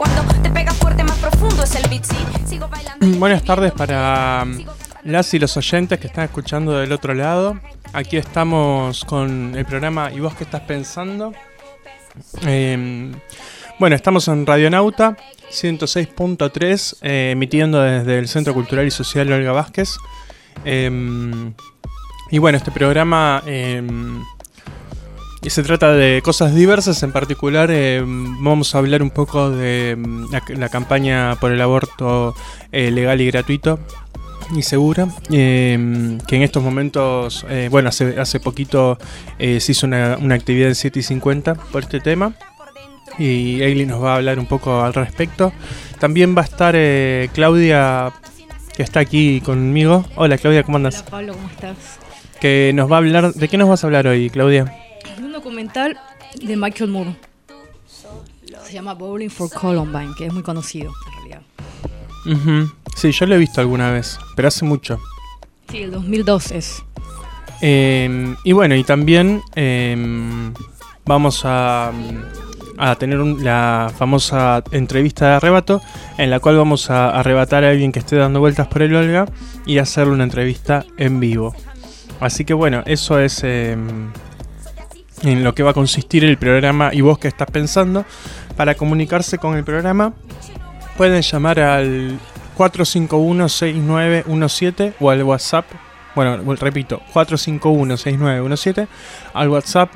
Buenas tardes para las y los oyentes que están escuchando del otro lado. Aquí estamos con el programa ¿Y vos qué estás pensando? Bueno, estamos en Radionauta 106.3, emitiendo desde el Centro Cultural y Social Olga Vázquez. Y bueno, este programa se trata de cosas diversas. En particular vamos a hablar un poco de la campaña por el aborto legal y gratuito y seguro, que en estos momentos, bueno, hace poquito se hizo una actividad en 7:50 por este tema, y Ailey nos va a hablar un poco al respecto. También va a estar Claudia, que está aquí conmigo. Hola Claudia, ¿cómo andas? Hola Pablo, ¿cómo estás? Que nos va a hablar. ¿De qué nos vas a hablar hoy, Claudia? Un documental de Michael Moore. Se llama Bowling for Columbine, que es muy conocido en realidad. Uh-huh. Sí, yo lo he visto alguna vez, pero hace mucho. Sí, el 2002 es. Y bueno, y también vamos a tener la famosa entrevista de arrebato, en la cual vamos a arrebatar a alguien que esté dando vueltas por el Olga y hacerle una entrevista en vivo. Así que bueno, eso es en lo que va a consistir el programa ¿Y vos qué estás pensando? Para comunicarse con el programa pueden llamar al 451-6917 o al WhatsApp. Bueno, repito, 451-6917, al WhatsApp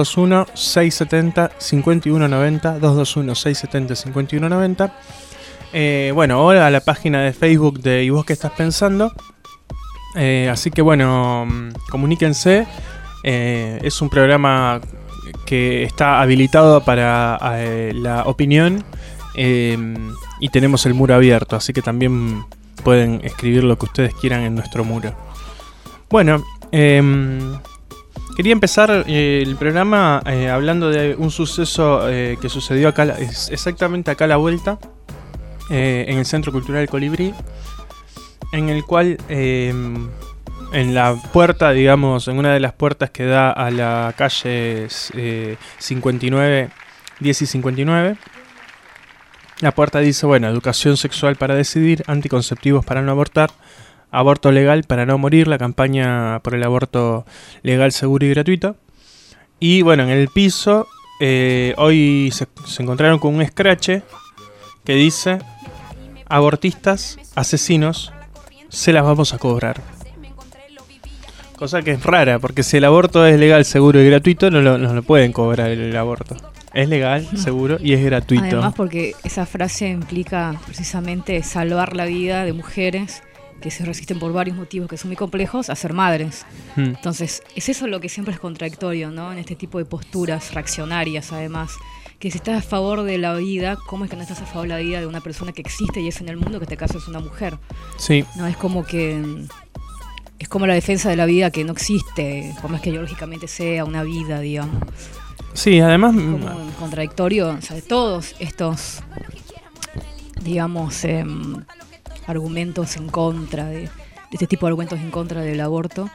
221-670-5190, 221-670-5190. Bueno, ahora a la página de Facebook de ¿Y vos qué estás pensando? Así que bueno, comuníquense. Es un programa que está habilitado para la opinión, y tenemos el muro abierto, así que también pueden escribir lo que ustedes quieran en nuestro muro. Bueno, quería empezar el programa hablando de un suceso que sucedió acá, exactamente acá a la vuelta, en el Centro Cultural Colibrí, en el cual en la puerta, digamos, en una de las puertas que da a la calle 59, 10 y 59, la puerta dice, bueno, educación sexual para decidir, anticonceptivos para no abortar, aborto legal para no morir, la campaña por el aborto legal, seguro y gratuito. Y bueno, en el piso hoy se encontraron con un escrache que dice, abortistas, asesinos, se las vamos a cobrar. Cosa que es rara, porque si el aborto es legal, seguro y gratuito, no lo pueden cobrar el aborto. Es legal, seguro y es gratuito. Además, porque esa frase implica precisamente salvar la vida de mujeres que se resisten por varios motivos que son muy complejos a ser madres. Entonces, es eso lo que siempre es contradictorio, ¿no? En este tipo de posturas reaccionarias, además. Que si estás a favor de la vida, ¿cómo es que no estás a favor de la vida de una persona que existe y es en el mundo, que en este caso es una mujer? Sí. No, es como que... Es como la defensa de la vida que no existe, por más que biológicamente sea una vida, digamos. Sí, además... Es como un contradictorio, o sea, de todos estos, digamos, argumentos en contra de este tipo de argumentos en contra del aborto,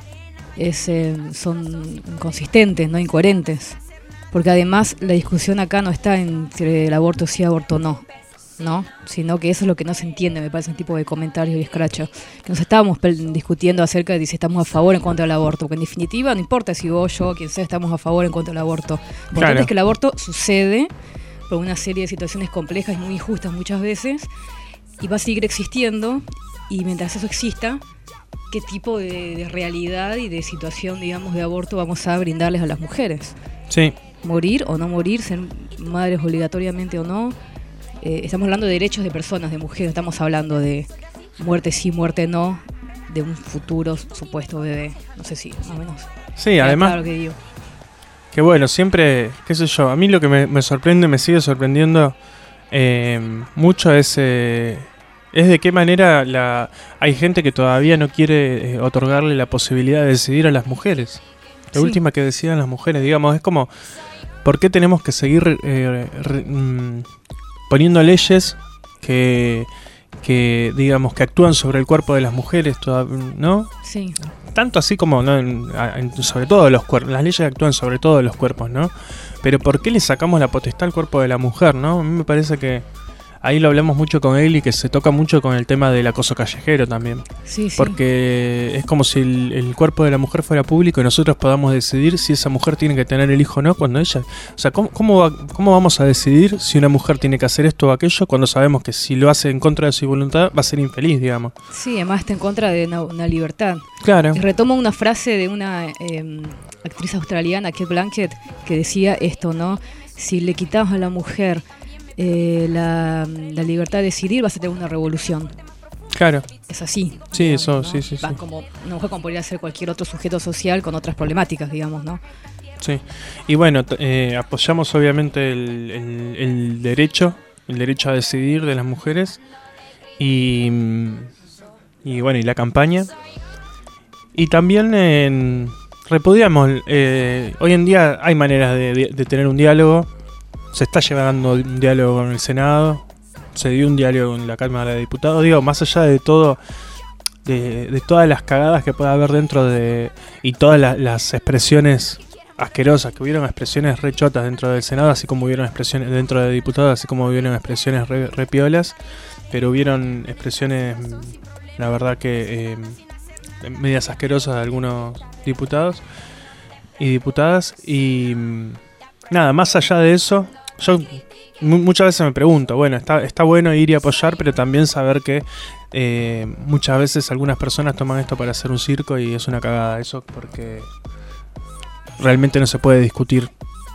son inconsistentes, no incoherentes. Porque además la discusión acá no está entre el aborto sí, aborto no, sino que eso es lo que no se entiende, me parece, un tipo de comentarios y escrachos. Que nos estábamos discutiendo acerca de si estamos a favor o en contra del aborto, porque en definitiva no importa si vos, yo, quien sea, estamos a favor o en contra del aborto. Lo importante es que el aborto sucede por una serie de situaciones complejas y muy injustas muchas veces, y va a seguir existiendo, y mientras eso exista, ¿qué tipo de realidad y de situación, digamos, de aborto vamos a brindarles a las mujeres? Sí. Morir o no morir, ser madres obligatoriamente o no. Estamos hablando de derechos de personas, de mujeres, estamos hablando de muerte sí, muerte no, de un futuro supuesto bebé. No sé si, más o menos. Sí, además, claro que digo. Que bueno, siempre, qué sé yo, a mí lo que me sorprende, me sigue sorprendiendo mucho es de qué manera hay gente que todavía no quiere otorgarle la posibilidad de decidir a las mujeres. La última que decidan las mujeres, digamos, es como, ¿por qué tenemos que seguir poniendo leyes que digamos que actúan sobre el cuerpo de las mujeres, ¿no? Sí. Tanto así como, ¿no? Sobre todo los cuerpos, las leyes actúan sobre todos los cuerpos, ¿no? Pero ¿por qué le sacamos la potestad al cuerpo de la mujer, no? A mí me parece que ahí lo hablamos mucho con él y que se toca mucho con el tema del acoso callejero también. Sí, sí. Porque es como si el cuerpo de la mujer fuera público y nosotros podamos decidir si esa mujer tiene que tener el hijo o no cuando ella... O sea, ¿cómo vamos a decidir si una mujer tiene que hacer esto o aquello cuando sabemos que si lo hace en contra de su voluntad va a ser infeliz, digamos? Sí, además está en contra de una libertad. Claro. Y retomo una frase de una actriz australiana, Kate Blanchett, que decía esto, ¿no? Si le quitamos a la mujer la libertad de decidir, vas a tener una revolución. Claro. Es así. Sí, digamos, eso, ¿no? sí. Como una mujer como podría ser cualquier otro sujeto social con otras problemáticas, digamos, ¿no? Sí. Y bueno, apoyamos obviamente el derecho a decidir de las mujeres y bueno, y la campaña. Y también repudiamos, hoy en día hay maneras de tener un diálogo. Se está llevando un diálogo con el Senado, se dio un diálogo en la Cámara de Diputados. Digo, más allá de todo, de todas las cagadas que pueda haber dentro de... y todas las expresiones asquerosas, que hubieron expresiones re chotas dentro del Senado, así como hubieron expresiones dentro de diputados, así como hubieron expresiones re piolas, pero hubieron expresiones, la verdad que medias asquerosas de algunos diputados y diputadas. Y nada, más allá de eso, yo muchas veces me pregunto, bueno, está bueno ir y apoyar, pero también saber que muchas veces algunas personas toman esto para hacer un circo y es una cagada eso, porque realmente no se puede discutir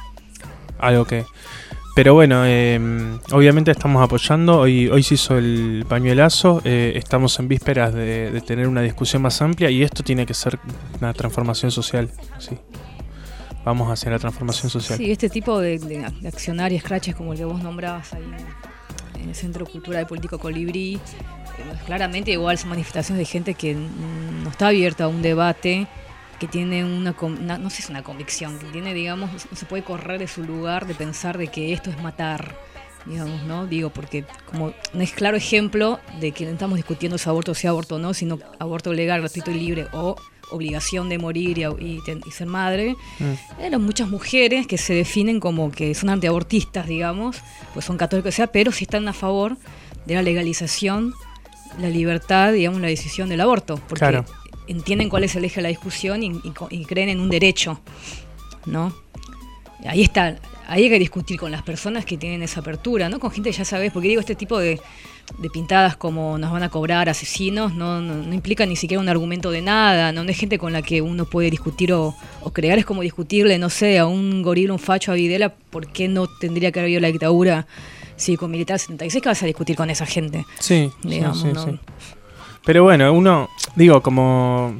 algo que... Pero bueno, obviamente estamos apoyando, hoy se hizo el pañuelazo, estamos en vísperas de tener una discusión más amplia y esto tiene que ser una transformación social, sí. Vamos hacia la transformación social. Sí, este tipo de accionar y scratches como el que vos nombrabas ahí en el Centro Cultural Político Colibrí, claramente igual son manifestaciones de gente que no está abierta a un debate, que tiene no sé si es una convicción, que tiene, digamos, no se puede correr de su lugar de pensar de que esto es matar, digamos, ¿no? Digo, porque como no es claro ejemplo de que no estamos discutiendo si aborto sea aborto o no, sino aborto legal, gratuito y libre o obligación de morir y ser madre. Eran muchas mujeres que se definen como que son antiabortistas, digamos, pues son católicos, pero sí están a favor de la legalización, la libertad, digamos, la decisión del aborto, porque claro, entienden cuál es el eje de la discusión y creen en un derecho, ¿no? Ahí está, ahí hay que discutir con las personas que tienen esa apertura, ¿no? Con gente que ya sabes, porque digo, este tipo de pintadas como nos van a cobrar asesinos no implica ni siquiera un argumento de nada, no es gente con la que uno puede discutir o crear. Es como discutirle, no sé, a un gorila, un facho, a Videla, ¿por qué no tendría que haber habido la dictadura cívico-militar 76? ¿Qué vas a discutir con esa gente? Sí, digamos, sí. Pero bueno, uno, digo, como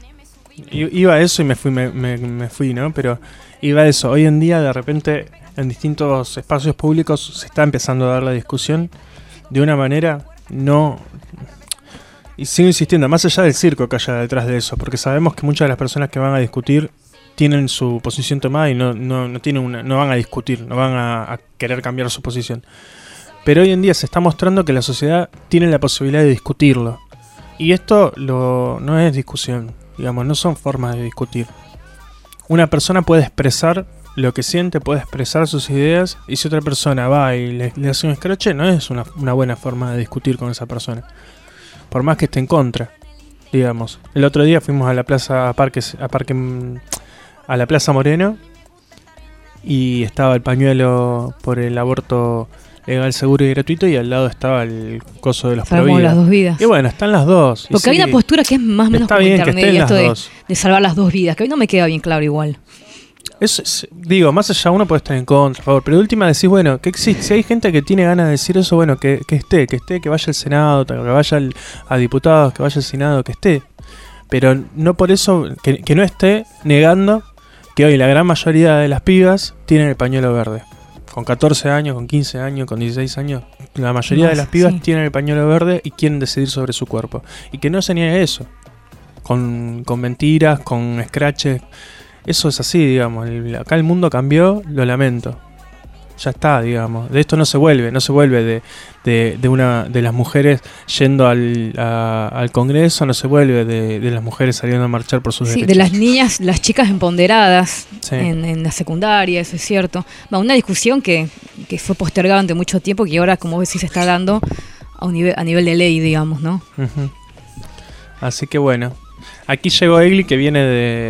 iba a eso y me fui, ¿no? Pero iba a eso, hoy en día de repente en distintos espacios públicos se está empezando a dar la discusión de una manera no... Y sigo insistiendo, más allá del circo que haya detrás de eso, porque sabemos que muchas de las personas que van a discutir tienen su posición tomada y no van a discutir, no van a querer cambiar su posición. Pero hoy en día se está mostrando que la sociedad tiene la posibilidad de discutirlo. Y esto no es discusión, digamos, no son formas de discutir. Una persona puede expresar lo que siente, puede expresar sus ideas, y si otra persona va y le hace un escrache, no es una buena forma de discutir con esa persona, por más que esté en contra, digamos. El otro día fuimos a la plaza a la Plaza Moreno y estaba el pañuelo por el aborto legal, seguro y gratuito, y al lado estaba el coso de los prohibidos. Las dos vidas. Y bueno, están las dos. Porque sí, hay una postura que es más o menos como internet, esto de salvar las dos vidas, que a mí no me queda bien claro igual. Digo, más allá uno puede estar en contra, por favor, pero de última decís, bueno, que existe, si hay gente que tiene ganas de decir eso, bueno, que esté, que vaya al Senado, que vaya a diputados, que vaya al Senado, que esté. Pero no por eso, que no esté negando que hoy la gran mayoría de las pibas tienen el pañuelo verde. Con 14 años, con 15 años, con 16 años, la mayoría de las pibas tienen el pañuelo verde y quieren decidir sobre su cuerpo. Y que no se niegue eso, con mentiras, con scratches. Eso es así, digamos. Acá el mundo cambió, lo lamento. ya está, digamos. De esto no se vuelve de una de las mujeres yendo al Congreso, no se vuelve de las mujeres saliendo a marchar por sus derechos. De las niñas, las chicas empoderadas Sí. en la secundaria, eso es cierto. Una discusión que fue postergada durante mucho tiempo, que ahora, como decís, se está dando a nivel de ley, digamos, ¿no? Ujú. Así que bueno, aquí llegó Egli, que viene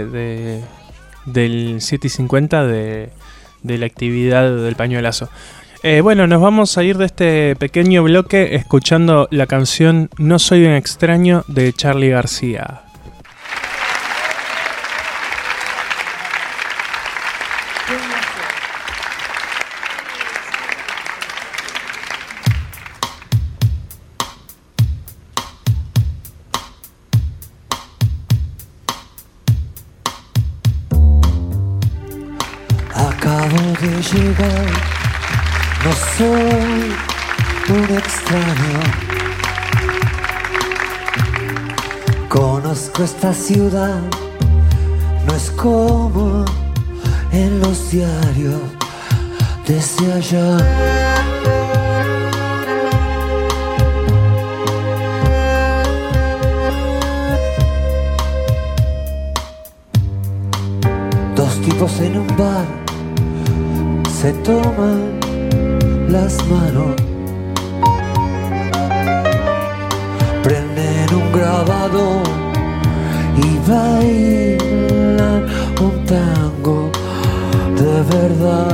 del 7:50 de la actividad del pañuelazo. Bueno, nos vamos a ir de este pequeño bloque escuchando la canción No soy un extraño de Charly García. Acabo de llegar, no soy un extraño. Conozco esta ciudad, no es como en los diarios desde allá. Dos tipos en un bar se toman las manos, prenden un grabado y bailan un tango de verdad.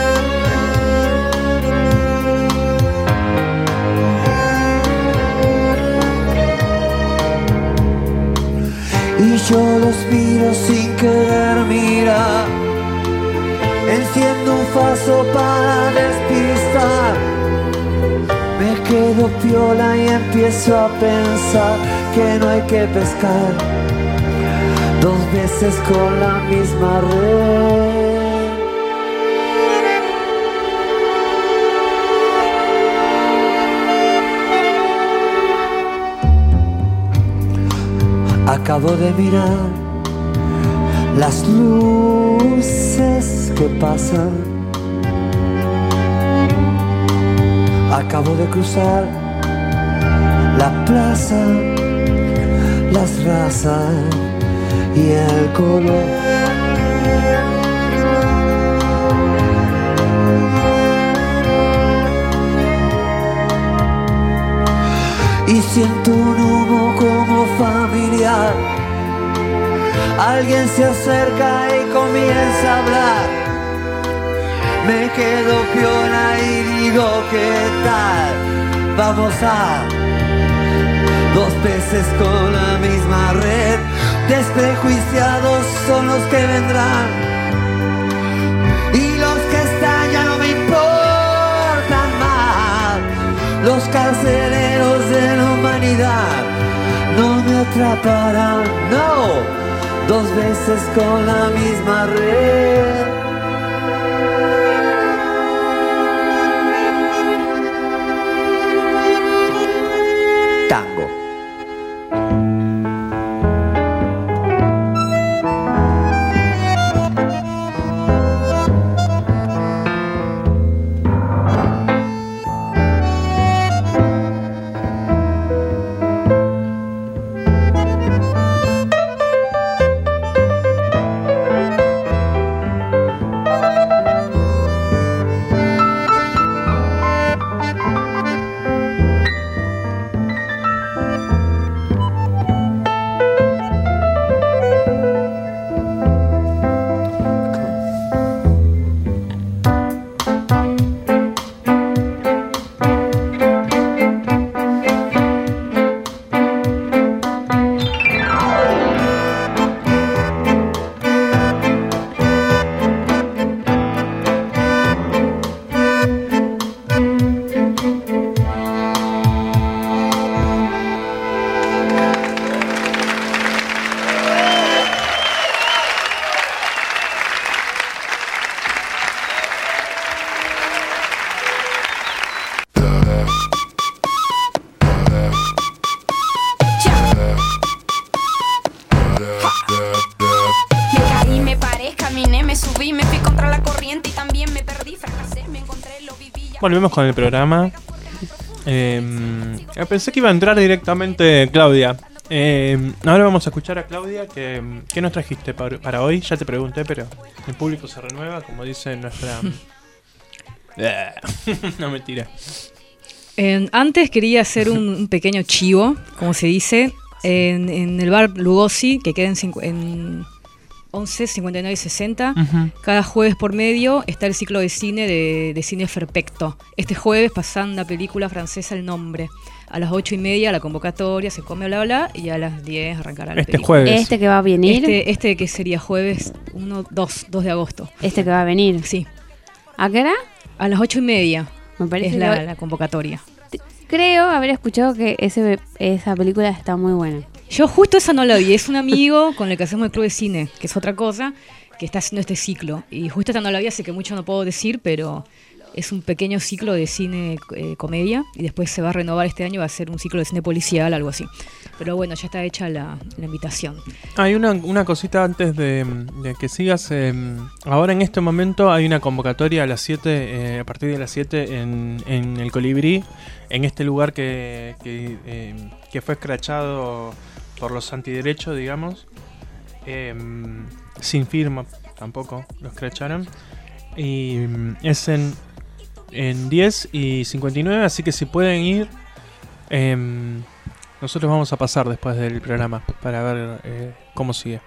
Y yo los miro sin querer mirar, enciendo un faso para despistar, me quedo piola y empiezo a pensar que no hay que pescar dos veces con la misma red. Acabo de mirar las luces que pasan, acabo de cruzar la plaza, las razas y el color. Y siento un humo como familiar. Alguien se acerca y comienza a hablar. Me quedo piola y digo, ¿qué tal? Vamos a dos peces con la misma red. Desprejuiciados son los que vendrán, y los que están ya no me importan más. Los carceleros de la humanidad no me atraparán, no. Dos veces con la misma red. Tango. Volvemos con el programa. Pensé que iba a entrar directamente Claudia. Ahora vamos a escuchar a Claudia. ¿Qué nos trajiste para hoy? Ya te pregunté, pero el público se renueva, como dice nuestra... No, mentira. Antes quería hacer un pequeño chivo, como se dice, en el bar Lugosi, que queda en 11, 59 y 60. Cada jueves por medio está el ciclo de cine de Cine Perfecto. Este jueves pasan una película francesa, El Nombre. A las 8:30 la convocatoria, se come bla bla, y a las 10 arrancará la película. Jueves. Este que va a venir. Este que sería jueves 2 de agosto. Este que va a venir. Sí. ¿A qué hora? A las 8:30 Me parece es que la convocatoria. Creo haber escuchado que esa película está muy buena. Yo justo esa no la vi, es un amigo con el que hacemos el club de cine, que es otra cosa, que está haciendo este ciclo. Y justo esta no la vi, así que mucho no puedo decir, pero es un pequeño ciclo de cine comedia, y después se va a renovar este año, va a ser un ciclo de cine policial, algo así. Pero bueno, ya está hecha la invitación. Hay una cosita antes de que sigas. Ahora en este momento hay una convocatoria a las 7, a partir de las 7 en el Colibrí, en este lugar que fue escrachado por los antiderechos, digamos. Sin firma tampoco lo escracharon. Y es en 10 y 59, así que si pueden ir, nosotros vamos a pasar después del programa para ver cómo sigue.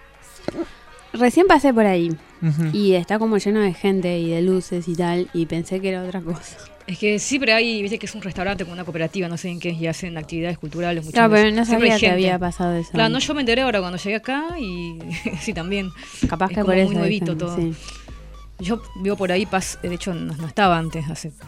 Recién pasé por ahí Uh-huh. y está como lleno de gente y de luces y tal, y pensé que era otra cosa. Es que siempre hay, viste que es un restaurante con una cooperativa, no sé en qué, y hacen actividades culturales. Muchas Claro, pero veces. no Siempre sabía hay que gente. había pasado eso. Claro, no, yo me enteré ahora cuando llegué acá y sí, también. Capaz es que como por eso. muy nuevito dicen, todo. sí. Yo vivo por ahí, de hecho no estaba antes,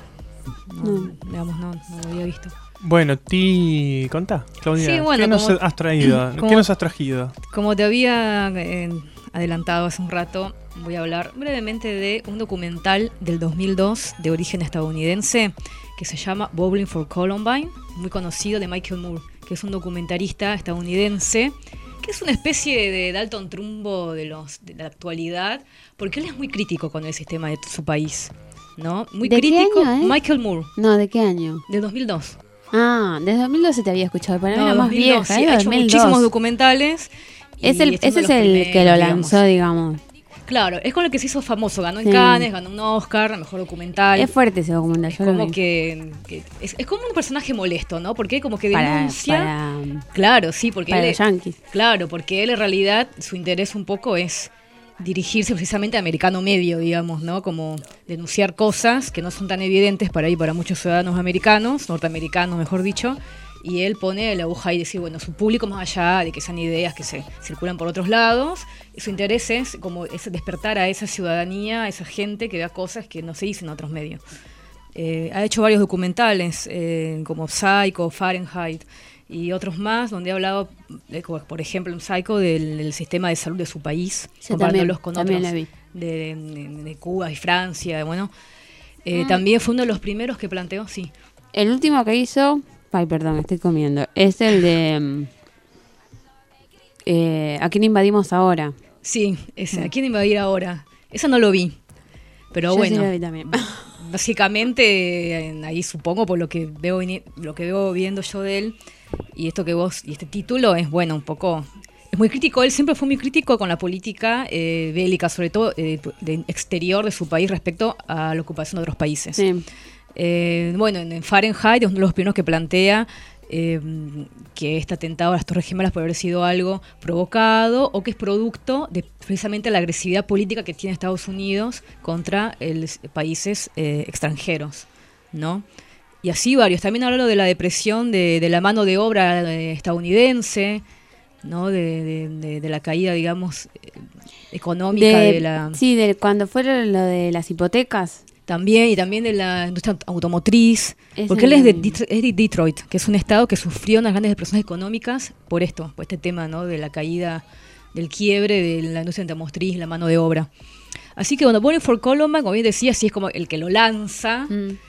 No. digamos, no lo había visto. Bueno, contá, Claudia. Sí, bueno, ¿Qué nos como- has traído? como- ¿Qué nos has traído? Como te había adelantado hace un rato, voy a hablar brevemente de un documental del 2002 de origen estadounidense que se llama Bowling for Columbine, muy conocido, de Michael Moore, que es un documentarista estadounidense que es una especie de Dalton Trumbo de la actualidad, porque él es muy crítico con el sistema de su país, ¿no? Muy ¿De qué crítico. año es? Michael Moore, No, ¿de qué año? del 2002. Ah, desde 2012 te había escuchado, para mí No, era más 2002, vieja, sí, ¿eh? ha hecho 2002. muchísimos documentales. y Ese este es uno de el los que lo primeros, lanzó, digamos. Claro, es con el que se hizo famoso. Ganó en Sí. Cannes, ganó un Oscar, mejor documental. Es fuerte ese documental, Es yo lo como vi. que es como un personaje molesto, ¿no? Porque como que Para denuncia. Claro, sí, porque los él, yankees. claro, porque él en realidad su interés un poco es dirigirse precisamente a americano medio, digamos, ¿no? Como denunciar cosas que no son tan evidentes para muchos ciudadanos americanos, norteamericanos, mejor dicho. Y él pone la aguja y decir, bueno, su público, más allá de que sean ideas que se circulan por otros lados, su interés es como es despertar a esa ciudadanía, a esa gente que vea cosas que no se dicen en otros medios. Ha hecho varios documentales, como Psycho, Fahrenheit y otros más, donde ha hablado, como por ejemplo, en Psycho, del sistema de salud de su país, Yo comparándolos con también otros la vi. de Cuba y Francia. Bueno, también fue uno de los primeros que planteó, sí. El último que hizo, ay, perdón, estoy comiendo, es el de ¿a quién invadimos ahora? Sí, ese, ¿a quién invadir ahora? Eso no lo vi, pero Yo bueno. sí lo vi también. Básicamente, ahí supongo por lo que veo viendo yo de él, y esto que vos, y este título es bueno, un poco, es muy crítico, él siempre fue muy crítico con la política bélica, sobre todo de exterior de su país respecto a la ocupación de otros países. Sí. Bueno, en Fahrenheit es uno de los primeros que plantea que este atentado a las Torres Gemelas puede haber sido algo provocado o que es producto de precisamente la agresividad política que tiene Estados Unidos contra países extranjeros, ¿no? Y así varios. También hablo de la depresión de la mano de obra estadounidense, ¿no? De la caída, digamos, económica de la... Sí, cuando fueron lo de las hipotecas. También, y también de la industria automotriz, Ese porque él es de no- Detroit, que es un estado que sufrió unas grandes depresiones económicas por este tema, ¿no? De la caída, del quiebre de la industria automotriz, la mano de obra. Así que, bueno, Bowling for Columbine, como bien decía, sí es como el que lo lanza.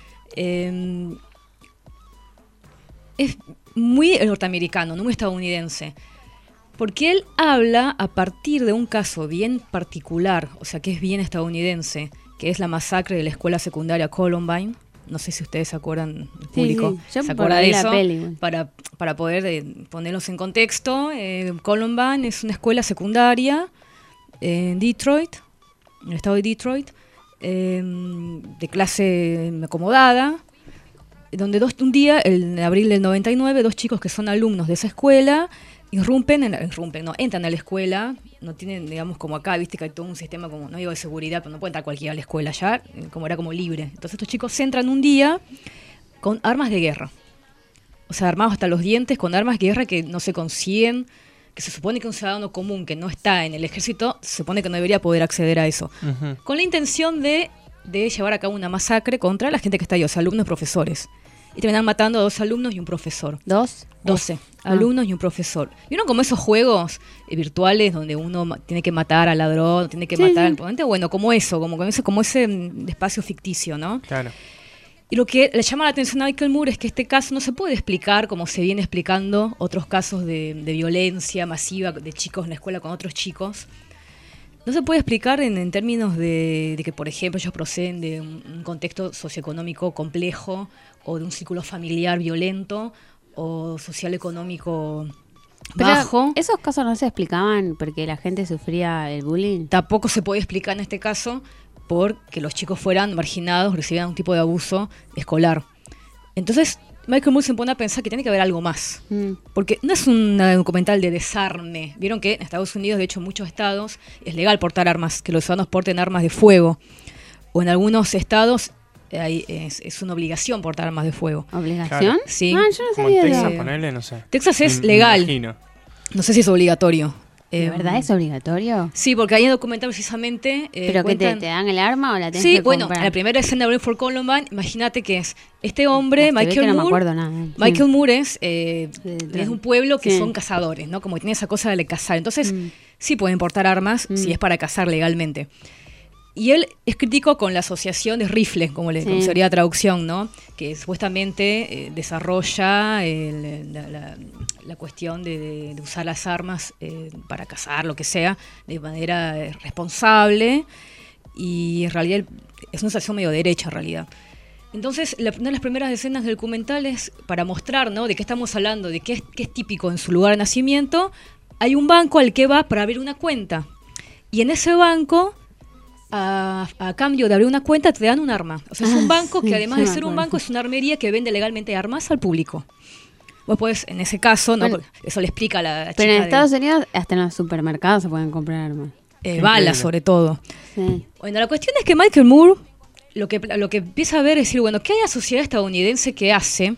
Es muy norteamericano, no muy estadounidense. Porque él habla a partir de un caso bien particular, o sea, que es bien estadounidense, que es la masacre de la escuela secundaria Columbine, No sé si ustedes se acuerdan, el público sí. Yo se por acuerda de ahí la eso. peli, bueno. Para poder ponerlos en contexto, Columbine es una escuela secundaria en Detroit, en el estado de Detroit, de clase acomodada, donde un día, en abril del 99, 2 chicos que son alumnos de esa escuela entran a la escuela, no tienen, digamos, como acá, viste que hay todo un sistema, como no digo de seguridad, pero no puede entrar cualquiera a la escuela ya, como era como libre. Entonces estos chicos entran un día con armas de guerra, o sea, armados hasta los dientes con armas de guerra que no se consiguen, que se supone que un ciudadano común que no está en el ejército, se supone que no debería poder acceder a eso, con la intención de llevar a cabo una masacre contra la gente que está ahí, o sea, alumnos y profesores. Y terminan matando a 2 alumnos y un profesor. 12 alumnos y un profesor. ¿Vieron como esos juegos virtuales donde uno tiene que matar al ladrón, tiene que matar al oponente? Bueno, como eso, como ese espacio ficticio, ¿no? Claro. Y lo que le llama la atención a Michael Moore es que este caso no se puede explicar como se viene explicando otros casos de violencia masiva de chicos en la escuela con otros chicos. No se puede explicar en términos de que, por ejemplo, ellos proceden de un contexto socioeconómico complejo o de un círculo familiar violento o social económico bajo. Pero esos casos no se explicaban porque la gente sufría el bullying. Tampoco se puede explicar en este caso porque los chicos fueran marginados, recibieran un tipo de abuso escolar. Entonces, Michael Moore se pone a pensar que tiene que haber algo más. Porque no es un documental de desarme. Vieron que en Estados Unidos, de hecho, en muchos estados es legal portar armas, que los ciudadanos porten armas de fuego. O en algunos estados es una obligación portar armas de fuego. ¿Obligación? Claro. Sí. Ah, yo no Como en sabía Texas, de... ponele, no sé. Texas es Me legal. imagino. No sé si es obligatorio. ¿De verdad es obligatorio? Sí, porque ahí en el documental precisamente... ¿Pero que te cuentan- dan el arma o la tenés Sí, que bueno, comprar? en la primera escena de Running for Columbine, imagínate que es este hombre, Se ve que Michael no me Moore. acuerdo nada. Michael Moore es de un pueblo que sí. son cazadores, ¿no? Como tiene esa cosa de cazar. Entonces, sí pueden portar armas si es para cazar legalmente. Y él es crítico con la asociación de rifles, como sería la traducción, ¿no? Que supuestamente desarrolla la cuestión de usar las armas para cazar, lo que sea, de manera responsable. Y en realidad es una asociación medio derecha, en realidad. Entonces, una de las primeras escenas del documental es para mostrar, ¿no?, de qué estamos hablando, de qué es típico en su lugar de nacimiento. Hay un banco al que va para abrir una cuenta. Y en ese banco... A cambio de abrir una cuenta te dan un arma. O sea, es un banco que además de ser un banco es una armería que vende legalmente armas al público. Vos podés, en ese caso, ¿no? Bueno, Eso le explica a la chica. Pero en Estados Unidos hasta en los supermercados se pueden comprar armas. Balas, sobre todo. Sí. Bueno, la cuestión es que Michael Moore lo que empieza a ver es decir, bueno, ¿qué hay en la sociedad estadounidense que hace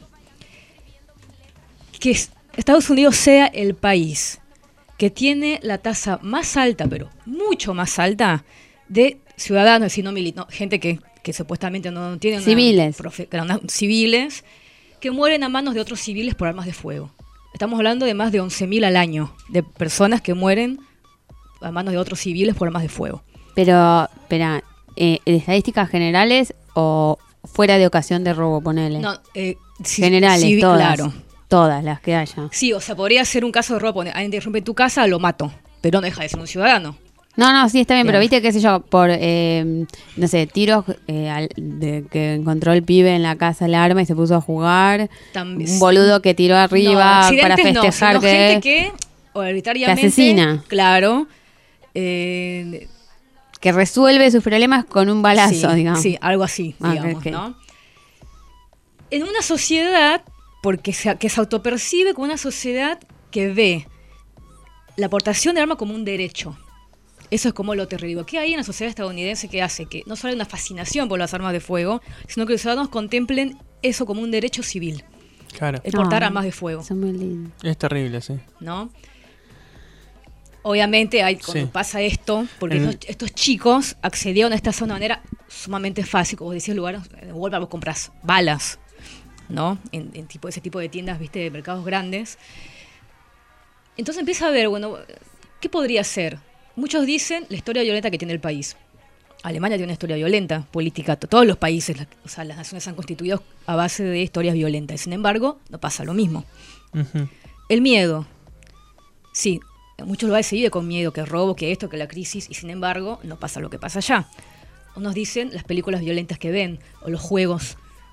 que Estados Unidos sea el país que tiene la tasa más alta, pero mucho más alta, de ciudadanos, es decir, gente que supuestamente no tiene civiles. Civiles que mueren a manos de otros civiles por armas de fuego. Estamos hablando de más de 11.000 al año de personas que mueren a manos de otros civiles por armas de fuego. Pero, espera, ¿estadísticas generales o fuera de ocasión de robo, ponele? No, generales, todas. Claro. Todas las que haya. Sí, o sea, podría ser un caso de robo. Alguien te rompe tu casa, lo mato. Pero no deja de ser un ciudadano. No, sí, está bien, Bien. pero viste, qué sé yo, por, no sé, tiros de que encontró el pibe en la casa el arma y se puso a jugar. Un boludo que tiró arriba para festejar sino que... gente que, o arbitrariamente... que asesina. Claro. Que resuelve sus problemas con un balazo, sí, digamos. Sí, algo así, digamos, ok. ¿no? En una sociedad, que se autopercibe como una sociedad que ve la portación de arma como un derecho. Eso es como lo terrible. ¿Qué hay en la sociedad estadounidense que hace que no solo hay una fascinación por las armas de fuego, sino que los ciudadanos contemplen eso como un derecho civil? Claro. El portar armas de fuego, Son muy lindos. Es terrible, sí. ¿no? Obviamente cuando Sí. pasa esto, porque estos chicos accedieron a esta zona de manera sumamente fácil, como decías, lugares en Walmart vos compras balas, ¿no? En ese tipo de tiendas, viste, de mercados grandes. Entonces empieza a ver, bueno, ¿qué podría ser? Muchos dicen la historia violenta que tiene el país. Alemania tiene una historia violenta, política, todos los países, o sea, las naciones se han constituido a base de historias violentas. Sin embargo, no pasa lo mismo. Ujú. El miedo. Sí, en muchos lugares se vive con miedo, que el robo, que esto, que la crisis, y sin embargo, no pasa lo que pasa allá. Unos dicen las películas violentas que ven, o los juegos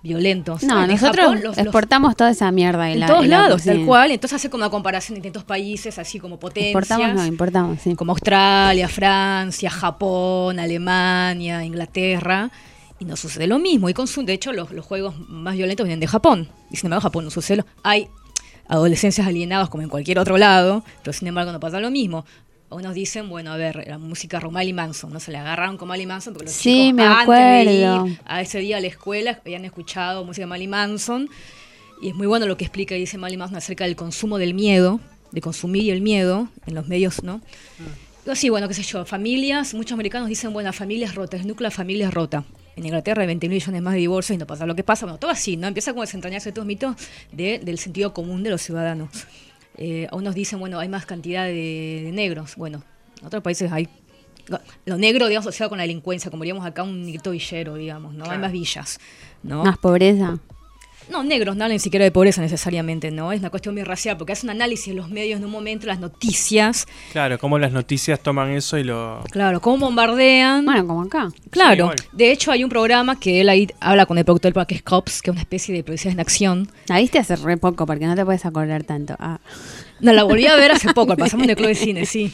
violentos. No, En nosotros Japón, exportamos toda esa mierda. En todos lados, tal cual. Entonces hace como una comparación de distintos países, así como potencias. Importamos, sí. Como Australia, Francia, Japón, Alemania, Inglaterra. Y no sucede lo mismo. Y de hecho, los juegos más violentos vienen de Japón. Y sin embargo, Japón no sucede. Hay adolescencias alienadas como en cualquier otro lado, pero sin embargo no pasa lo mismo. Unos dicen, bueno, a ver, la música de Marilyn Manson, ¿no? Se le agarraron con Marilyn Manson porque los chicos me antes acuerdo. de ir a ese día a la escuela habían escuchado música de Marilyn Manson. Y es muy bueno lo que explica y dice Marilyn Manson acerca del consumo del miedo, de consumir el miedo en los medios, ¿no? Sí, bueno, qué sé yo, familias, muchos americanos dicen, bueno, familias rotas, el núcleo de familia es rota. En Inglaterra hay 20 millones más de divorcios y no pasa lo que pasa. Bueno, todo así, ¿no? Empieza como a desentrañarse todos los mitos del sentido común de los ciudadanos. Unos dicen, bueno, hay más cantidad de negros. Bueno, en otros países hay lo negro, digamos, asociado con la delincuencia, como diríamos acá un negrito villero, digamos, ¿no? Claro. Hay más villas, ¿no? Más pobreza. No, negros no hablan ni siquiera de pobreza necesariamente, ¿no? Es una cuestión muy racial, porque hace un análisis de los medios en un momento, las noticias. Claro, cómo las noticias toman eso y lo... Claro, cómo bombardean. Bueno, como acá. Claro. Sí, de hecho, hay un programa que él ahí habla con el productor que es Cops, que es una especie de policías en acción. La viste hace re poco, porque no te puedes acordar tanto. No, la volví a ver hace poco, pasamos en el club de cine, sí.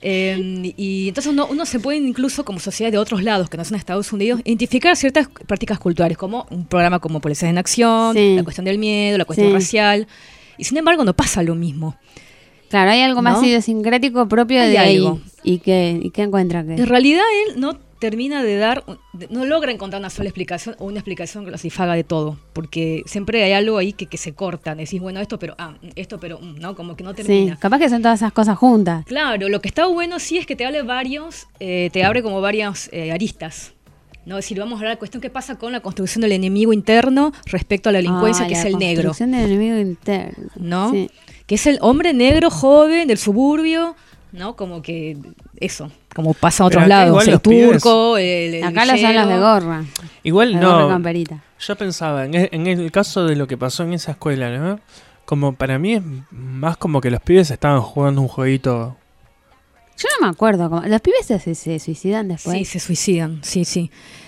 Y entonces uno se puede incluso como sociedad de otros lados que no son Estados Unidos identificar ciertas prácticas culturales como un programa como Policías en Acción, la cuestión del miedo, la cuestión racial, y sin embargo no pasa lo mismo. Claro, hay algo más idiosincrático propio de ahí. ¿Y qué encuentra? En realidad él no termina de no logra encontrar una sola explicación o una explicación que lo satisfaga de todo, porque siempre hay algo ahí que se corta, decís, bueno, esto, pero ¿no? Como que no termina. Sí, capaz que son todas esas cosas juntas. Claro, lo que está bueno sí es que te te abre como varias aristas. ¿No? Es decir, vamos a hablar de la cuestión que pasa con la construcción del enemigo interno respecto a la delincuencia, que es el negro. La construcción del enemigo interno. ¿No? Sí. Que es el hombre negro joven del suburbio, ¿no? Como que eso, como pasa en otros lados, el turco, el acá los son los de gorra. Igual no. Camperita. Yo pensaba, en el caso de lo que pasó en esa escuela, ¿no? Como para mí es más como que los pibes estaban jugando un jueguito. Yo no me acuerdo. ¿Los pibes se suicidan después? Sí, se suicidan, sí.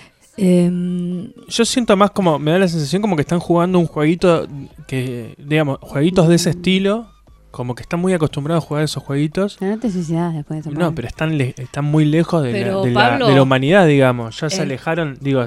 Yo siento más como, me da la sensación como que están jugando un jueguito que, digamos, jueguitos de ese estilo, como que están muy acostumbrados a jugar esos jueguitos. Pero no te suicidas después de eso. No, pero están muy lejos de la humanidad, digamos. Ya se alejaron, digo,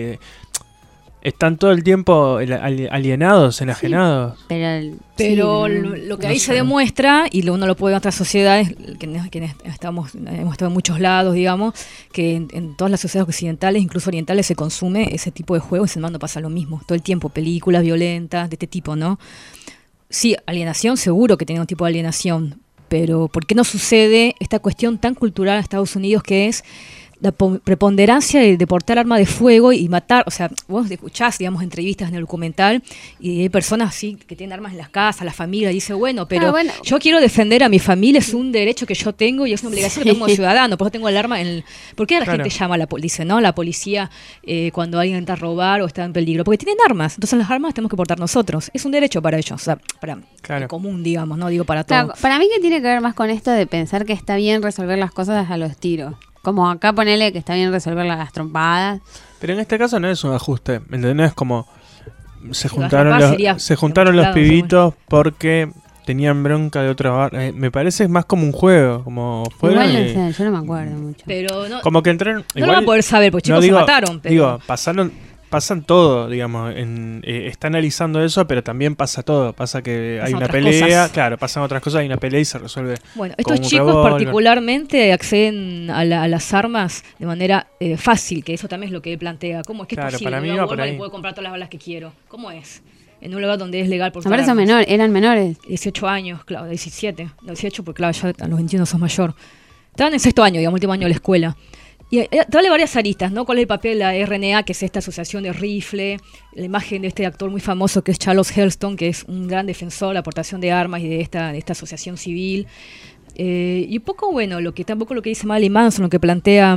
están todo el tiempo alienados, enajenados. Sí, pero lo que ahí se demuestra, y uno lo puede ver en otras sociedades, quienes hemos estado en muchos lados, digamos, que en todas las sociedades occidentales, incluso orientales, se consume ese tipo de juegos y sin embargo pasa lo mismo. Todo el tiempo, películas violentas de este tipo, ¿no? Sí, alienación, seguro que tiene un tipo de alienación, pero ¿por qué no sucede esta cuestión tan cultural en Estados Unidos que es la preponderancia de portar arma de fuego y matar? O sea, vos escuchás, digamos, entrevistas en el documental y hay personas así que tienen armas en las casas, la familia dice, bueno, pero yo quiero defender a mi familia, es un derecho que yo tengo y es una obligación que tengo como ciudadano, por eso tengo el arma ¿Por qué la gente llama a la policía, no? La policía cuando alguien intenta robar o está en peligro, porque tienen armas, entonces las armas tenemos que portar nosotros, es un derecho para ellos, o sea, para el común, digamos, no digo para todos. Para mí que tiene que ver más con esto de pensar que está bien resolver las cosas a los tiros. Como acá ponele que está bien resolver las trompadas. Pero en este caso no es un ajuste, ¿me entendés? Es como se juntaron los pibitos porque tenían bronca de otra barra. Me parece más como un juego, como igual no sé, yo no me acuerdo mucho. Pero no, como que entraron. No lo van a poder saber, porque chicos se mataron. Pero... Digo, pasan todo, digamos, está analizando eso, pero también pasa todo. Pasa que hay una pelea, cosas. Claro, pasan otras cosas, hay una pelea y se resuelve. Bueno, estos chicos particularmente acceden a las armas de manera fácil, que eso también es lo que él plantea. ¿Cómo es que es posible? Para mí va por ahí. Puedo comprar todas las balas que quiero. ¿Cómo es? En un lugar donde es legal por ahora eran menores. 18 años, claro, 17. 18, porque claro, ya a los 21 sos mayor. Estaban en sexto año, digamos, último año de la escuela. Y trae varias aristas, ¿no? ¿Cuál es el papel de la RNA, que es esta asociación de rifle? La imagen de este actor muy famoso que es Charles Heston, que es un gran defensor de la aportación de armas y de esta asociación civil. Y un poco, bueno, tampoco lo que dice Marilyn Manson, lo que plantea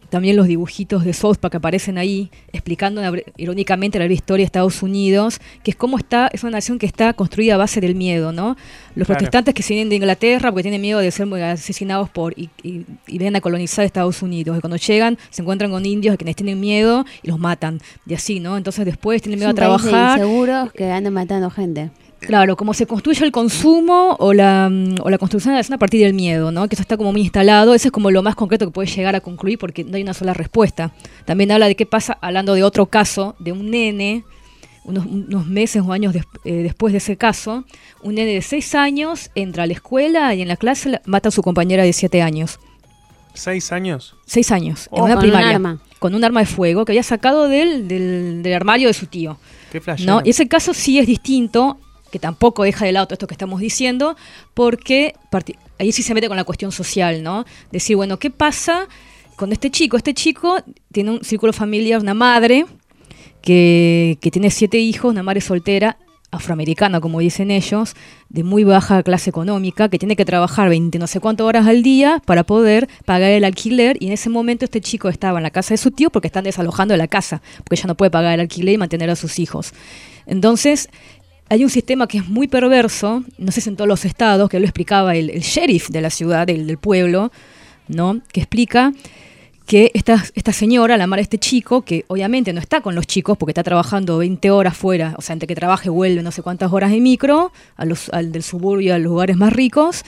también los dibujitos de South Park que aparecen ahí, explicando irónicamente la historia de Estados Unidos, que es una nación que está construida a base del miedo, ¿no? Los protestantes que se vienen de Inglaterra porque tienen miedo de ser asesinados y vienen a colonizar Estados Unidos, y cuando llegan se encuentran con indios a quienes tienen miedo y los matan, y así, ¿no? Entonces después tienen miedo a trabajar. Seguros que andan matando gente. Claro, como se construye el consumo o la construcción de la nación a partir del miedo, ¿no? Que eso está como muy instalado. Eso es como lo más concreto que puede llegar a concluir porque no hay una sola respuesta. También habla de qué pasa, hablando de otro caso, de un nene, unos meses o años después de ese caso, un nene de 6 años entra a la escuela y en la clase mata a su compañera de 7 años. ¿6 años? 6 años, en una primaria. Con un arma de fuego que había sacado del armario de su tío. Qué flashero. ¿No? Y ese caso sí es distinto, que tampoco deja de lado todo esto que estamos diciendo, porque ahí sí se mete con la cuestión social, ¿no? Decir, bueno, ¿qué pasa con este chico? Este chico tiene un círculo familiar, una madre que tiene 7 hijos, una madre soltera, afroamericana, como dicen ellos, de muy baja clase económica, que tiene que trabajar 20 no sé cuántas horas al día para poder pagar el alquiler, y en ese momento este chico estaba en la casa de su tío porque están desalojando de la casa, porque ella no puede pagar el alquiler y mantener a sus hijos. Entonces, hay un sistema que es muy perverso, no sé si en todos los estados, que lo explicaba el sheriff de la ciudad, del pueblo, ¿no? Que explica que esta señora, la madre de este chico, que obviamente no está con los chicos porque está trabajando 20 horas fuera, o sea, entre que trabaje vuelve no sé cuántas horas en micro, al del suburbio, a los lugares más ricos,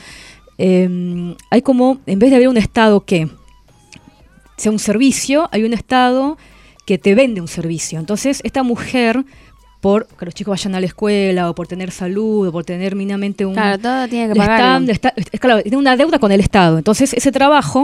hay como, en vez de haber un estado que sea un servicio, hay un estado que te vende un servicio. Entonces, esta mujer, por que los chicos vayan a la escuela, o por tener salud, o por tener mínimamente un... Claro, todo tiene que pagar. Claro, tiene una deuda con el Estado. Entonces, ese trabajo,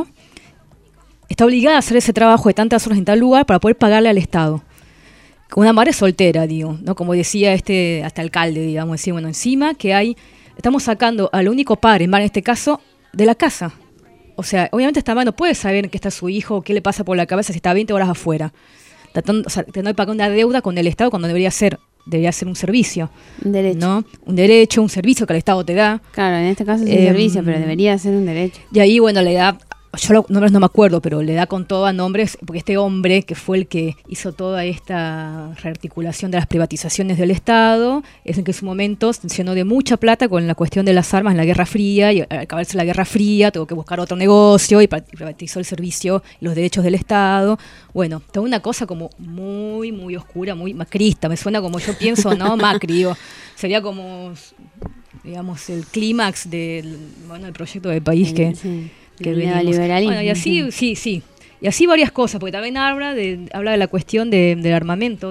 está obligada a hacer ese trabajo de tantas horas en tal lugar para poder pagarle al Estado. Una madre soltera, digo, ¿no? Como decía hasta alcalde, digamos, decía, bueno, encima que estamos sacando al único padre, en este caso, de la casa. O sea, obviamente esta madre no puede saber en qué está su hijo, qué le pasa por la cabeza si está 20 horas afuera. Tratando de pagar una deuda con el Estado cuando debería ser un servicio. Un derecho. ¿No? Un derecho, un servicio que el Estado te da. Claro, en este caso es un servicio, pero debería ser un derecho. Y ahí, bueno, le da, yo los nombres no me acuerdo, pero le da con todo a nombres, porque este hombre que fue el que hizo toda esta rearticulación de las privatizaciones del Estado, es el que en su momento se llenó de mucha plata con la cuestión de las armas en la Guerra Fría, y al acabarse la Guerra Fría tuvo que buscar otro negocio y privatizó el servicio y los derechos del Estado. Bueno, toda una cosa como muy, muy oscura, muy macrista, me suena como yo pienso, ¿no? Macri, digo, sería como, digamos, el clímax del proyecto de país que... Sí. Que neoliberalismo. Bueno, y así, sí. Y así varias cosas, porque también habla de la cuestión del armamento,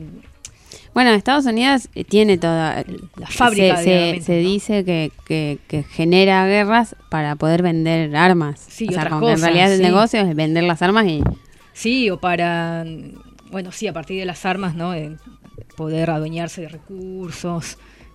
Bueno, Estados Unidos tiene toda la fábrica de armamento, se dice que genera guerras para poder vender armas. Sí, o sea, otras como cosas, que en realidad sí. el negocio es vender las armas y... Sí, o para, bueno, sí, a partir de las armas, ¿no? Poder adueñarse de recursos.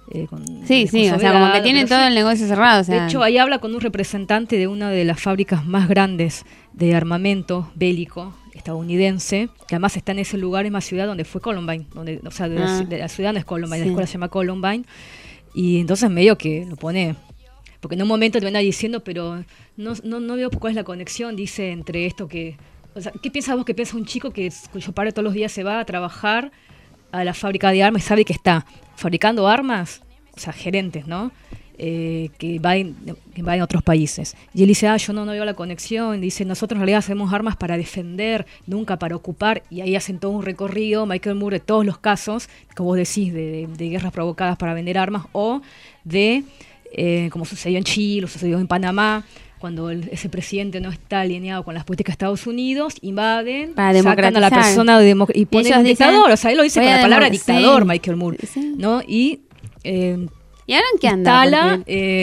Sí, o sea, como que tienen todo el negocio cerrado. O sea. De hecho, ahí habla con un representante de una de las fábricas más grandes de armamento bélico estadounidense, que además está en ese lugar, es más ciudad donde fue Columbine, o sea, de la ciudad no es Columbine, la escuela se llama Columbine, y entonces medio que lo pone, porque en un momento te van diciendo, pero no veo cuál es la conexión, dice, entre esto que, o sea, ¿qué piensas vos que piensa un chico cuyo padre todos los días se va a trabajar a la fábrica de armas y sabe que está fabricando armas, o sea, gerentes, ¿no? Que va en otros países. Y él dice, yo no veo la conexión. Dice, nosotros en realidad hacemos armas para defender, nunca para ocupar. Y ahí hacen todo un recorrido, Michael Moore, de todos los casos, como vos decís, de guerras provocadas para vender armas, o de, como sucedió en Chile, o sucedió en Panamá, cuando ese presidente no está alineado con las políticas de Estados Unidos, invaden, sacan a la persona y ponen un dictador. O sea, él lo dice con la palabra dictador, Michael Moore, ¿no? Y ahora en qué anda? Instala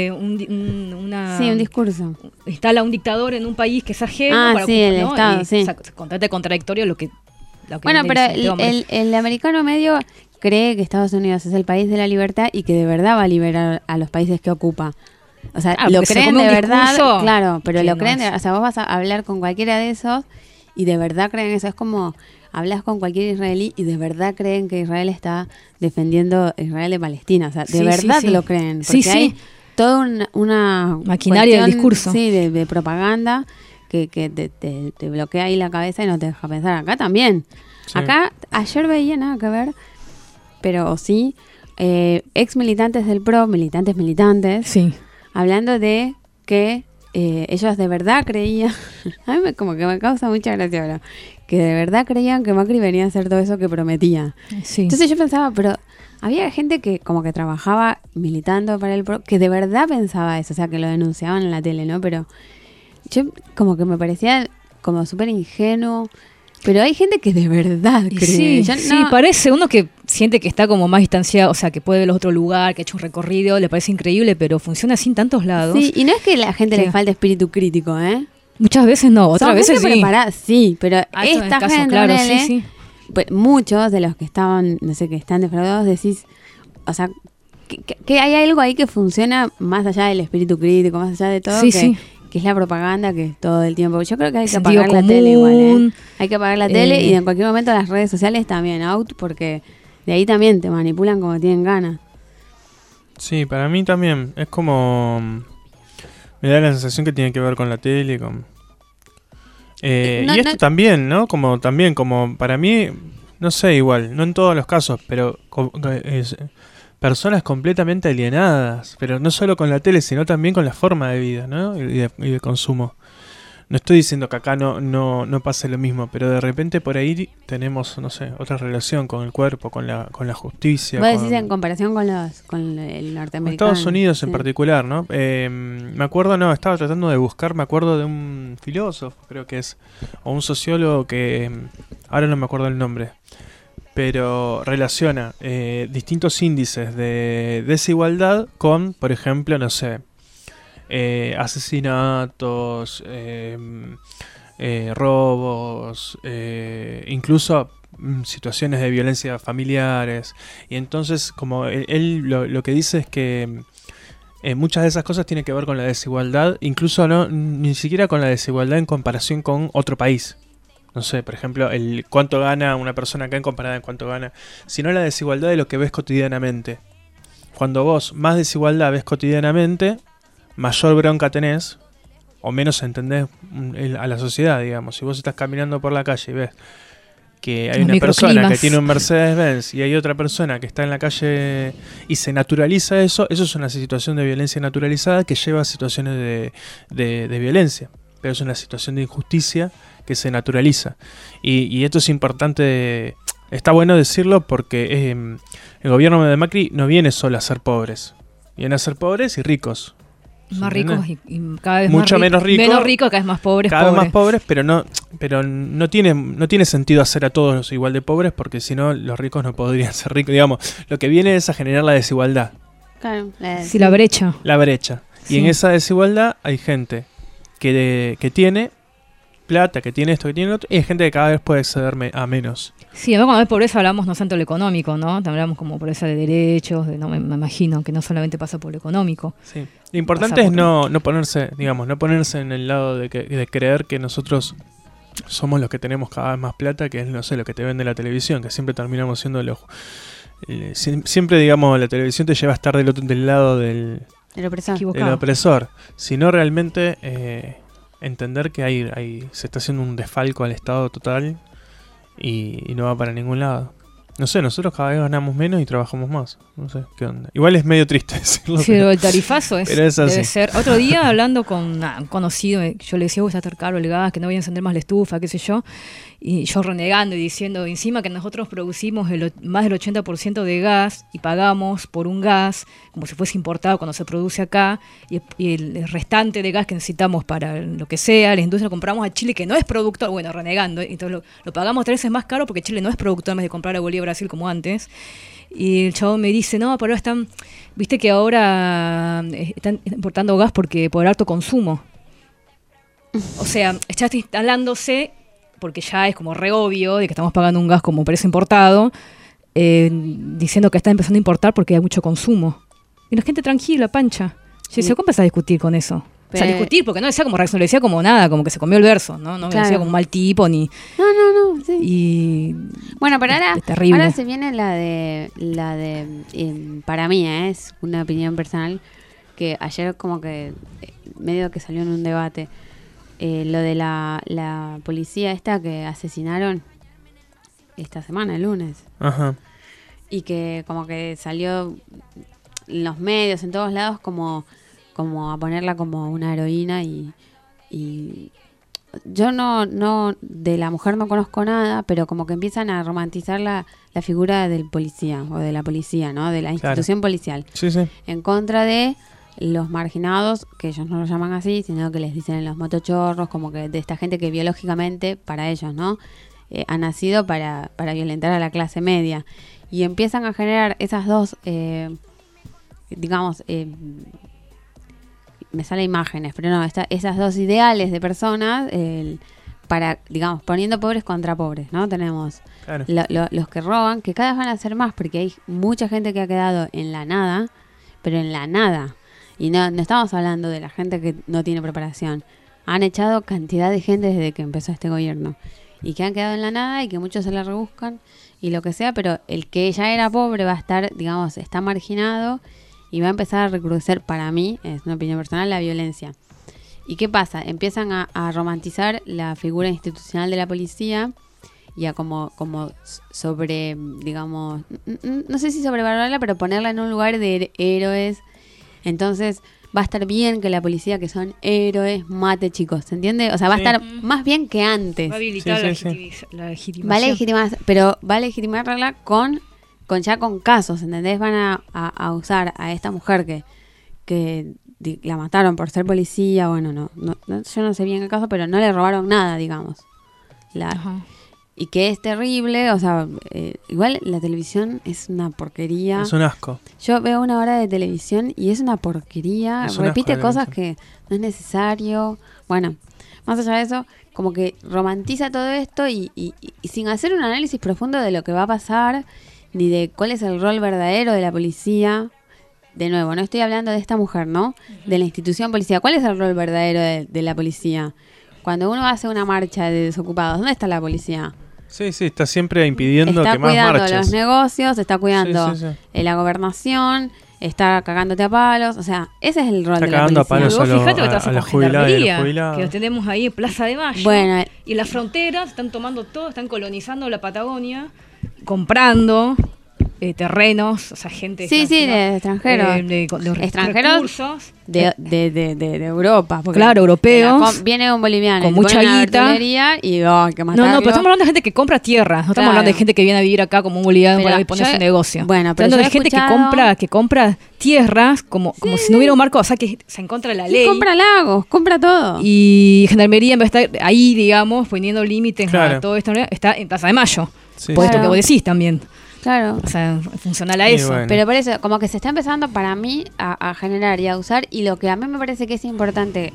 un discurso. Instala un dictador en un país que es ajeno. Para el ¿no? Estado, sí. O sea, completamente contradictorio lo que bueno, pero el americano medio cree que Estados Unidos es el país de la libertad y que de verdad va a liberar a los países que ocupa. O sea, lo creen de verdad, claro, pero lo creen, o sea, vos vas a hablar con cualquiera de esos y de verdad creen eso. Es como hablas con cualquier israelí y de verdad creen que Israel está defendiendo Israel de Palestina. O sea, de verdad lo creen. Porque hay toda una maquinaria del discurso. Sí, de propaganda que te bloquea ahí la cabeza y no te deja pensar. Acá también. Sí. Acá, ayer veía, nada que ver, pero sí, ex militantes del PRO, militantes, sí, hablando de que ellos de verdad creían, a mí como que me causa mucha gracia ahora, que de verdad creían que Macri venía a hacer todo eso que prometía. Sí. Entonces yo pensaba, pero había gente que como que trabajaba militando para el PRO, que de verdad pensaba eso, o sea, que lo denunciaban en la tele, ¿no? Pero yo como que me parecía como súper ingenuo. Pero hay gente que de verdad cree. Sí, parece uno que siente que está como más distanciado, o sea, que puede ver otro lugar, que ha hecho un recorrido, le parece increíble, pero funciona así en tantos lados. Sí, y no es que a la gente le falte espíritu crítico, ¿eh? Muchas veces no, otras veces sí. Sí, pero esta caso, gente, claro, sí. Muchos de los que estaban, no sé, que están defraudados, decís, o sea, que hay algo ahí que funciona más allá del espíritu crítico, más allá de todo, que es la propaganda que es todo el tiempo. Yo creo que hay que apagar la tele igual, ¿eh? Hay que apagar la tele y en cualquier momento las redes sociales también out, porque de ahí también te manipulan como tienen ganas. Sí, para mí también. Es como... Me da la sensación que tiene que ver con la tele, con... y esto también, ¿no? Como para mí, no sé, igual, no en todos los casos, pero... personas completamente alienadas, pero no solo con la tele, sino también con la forma de vida, ¿no? y de consumo. No estoy diciendo que acá no pase lo mismo, pero de repente por ahí tenemos, no sé, otra relación con el cuerpo, con la justicia. Vos decís en comparación con el norteamericano. Estados Unidos en particular, ¿no? Me acuerdo, estaba tratando de buscar, me acuerdo de un filósofo, creo que es, o un sociólogo que, ahora no me acuerdo el nombre, pero relaciona distintos índices de desigualdad con, por ejemplo, no sé, asesinatos, robos, incluso situaciones de violencia familiares. Y entonces, como él lo que dice es que muchas de esas cosas tienen que ver con la desigualdad, incluso ni siquiera con la desigualdad en comparación con otro país. No sé, por ejemplo, el cuánto gana una persona acá en comparada en cuánto gana, sino la desigualdad de lo que ves cotidianamente. Cuando vos más desigualdad ves cotidianamente, mayor bronca tenés, o menos entendés a la sociedad, digamos. Si vos estás caminando por la calle y ves que hay una persona que tiene un Mercedes-Benz y hay otra persona que está en la calle y se naturaliza eso es una situación de violencia naturalizada que lleva a situaciones de violencia. Pero es una situación de injusticia que se naturaliza. Y esto es importante, está bueno decirlo porque el gobierno de Macri no viene solo a ser pobres, viene a ser pobres y ricos. Más ricos y cada vez mucho menos ricos. Menos ricos, cada vez más pobres. Cada vez más pobres, pero no tiene sentido hacer a todos igual de pobres porque si no los ricos no podrían ser ricos. Digamos, lo que viene es a generar la desigualdad. Claro. Sí, la brecha. La brecha. Sí. Y en esa desigualdad hay gente que tiene plata, que tiene esto, que tiene lo otro, y hay gente que cada vez puede acceder a menos. Sí, además cuando hay pobreza hablamos no tanto de lo económico, ¿no? También hablamos como pobreza de derechos, me imagino que no solamente pasa por lo económico. Sí. Lo importante es no ponerse en el lado de creer que nosotros somos los que tenemos cada vez más plata, que es, no sé, lo que te vende la televisión, que siempre terminamos siendo siempre, digamos, la televisión te lleva a estar del lado del opresor. Sino realmente entender que se está haciendo un desfalco al Estado total y no va para ningún lado. No sé, nosotros cada vez ganamos menos y trabajamos más. No sé qué onda. Igual es medio triste decirlo. Sí, pero el tarifazo debe ser. Otro día hablando con un conocido, yo le decía, está estar caro el gas, que no voy a encender más la estufa, qué sé yo. Y yo renegando y diciendo, encima que nosotros producimos más del 80% de gas y pagamos por un gas como si fuese importado cuando se produce acá, y el restante de gas que necesitamos para lo que sea, la industria lo compramos a Chile, que no es productor, bueno, renegando, entonces lo pagamos 3 veces más caro porque Chile no es productor en vez de comprar a Bolivia y Brasil como antes. Y el chavo me dice, no, pero ahora viste que ahora están importando gas por alto consumo. O sea, ya está instalándose, porque ya es como re obvio de que estamos pagando un gas como precio importado, diciendo que está empezando a importar porque hay mucho consumo. Y la gente tranquila, pancha. Yo decía, ¿cómo empezás a discutir con eso? O sea, discutir, porque no decía como reacción, le decía como nada, como que se comió el verso, ¿no? No me decía como mal tipo, ni... No, sí. Y... Bueno, pero ahora se viene la de para mí, es una opinión personal, que ayer como que medio que salió en un debate. lo de la policía esta que asesinaron esta semana, el lunes. Ajá. Y que como que salió en los medios, en todos lados, como a ponerla como una heroína y yo no de la mujer no conozco nada, pero como que empiezan a romantizar la figura del policía o de la policía, ¿no? De la institución policial. Sí, sí. En contra de los marginados, que ellos no lo llaman así, sino que les dicen los motochorros, como que de esta gente que biológicamente, para ellos, ¿no? Ha nacido para violentar a la clase media. Y empiezan a generar esas dos, me sale imágenes, pero no, esas dos ideales de personas, para, digamos, poniendo pobres contra pobres, ¿no? Tenemos claro. Los que roban, que cada vez van a ser más, porque hay mucha gente que ha quedado en la nada, pero en la nada. Y no estamos hablando de la gente que no tiene preparación. Han echado cantidad de gente desde que empezó este gobierno. Y que han quedado en la nada y que muchos se la rebuscan y lo que sea, pero el que ya era pobre va a estar, digamos, está marginado y va a empezar a recrudecer, para mí, es una opinión personal, la violencia. ¿Y qué pasa? Empiezan a romantizar la figura institucional de la policía y a como sobre, digamos, no sé si sobrevalorarla, pero ponerla en un lugar de héroes. Entonces va a estar bien que la policía, que son héroes, mate chicos, ¿se entiende? O sea, va a estar más bien que antes. Va a habilitar la legitimación. Va a legitimar, pero va a legitimarla con casos, ¿entendés? Van a usar a esta mujer que la mataron por ser policía, bueno, no, yo no sé bien el caso, pero no le robaron nada, digamos. Y que es terrible, o sea, igual la televisión es una porquería. Es un asco. Yo veo una hora de televisión y es una porquería, repite cosas que no es necesario. Bueno, más allá de eso, como que romantiza todo esto y sin hacer un análisis profundo de lo que va a pasar, ni de cuál es el rol verdadero de la policía. De nuevo, no estoy hablando de esta mujer, ¿no? De la institución policial. ¿Cuál es el rol verdadero de la policía? Cuando uno hace una marcha de desocupados, ¿dónde está la policía? Sí, está siempre impidiendo que más marches. Está cuidando los negocios, está cuidando la gobernación, está cagándote a palos, o sea, ese es el rol de la policía. Está cagando a palos fíjate que te vas a Gendarmería, que los tenemos ahí en Plaza de Mayo. Bueno, y las fronteras están tomando todo, están colonizando la Patagonia, comprando terrenos, o sea, gente de extranjeros, de extranjeros recursos, de Europa, claro, europeos, viene un boliviano con mucha guita y que matarlo. No, pero estamos hablando de gente que compra tierra, no estamos hablando de gente que viene a vivir acá como un boliviano para poner su negocio. Bueno, pero hablando de gente que compra tierras como si no hubiera un marco, o sea, que se encuentra la ley. Compra lagos, compra todo. Y Gendarmería, en vez de estar ahí, digamos, poniendo límites a todo esto, está en Plaza de Mayo. Por esto que vos decís también. Claro. O sea, funcional a eso. Bueno. Pero por eso, como que se está empezando para mí a generar y a usar, y lo que a mí me parece que es importante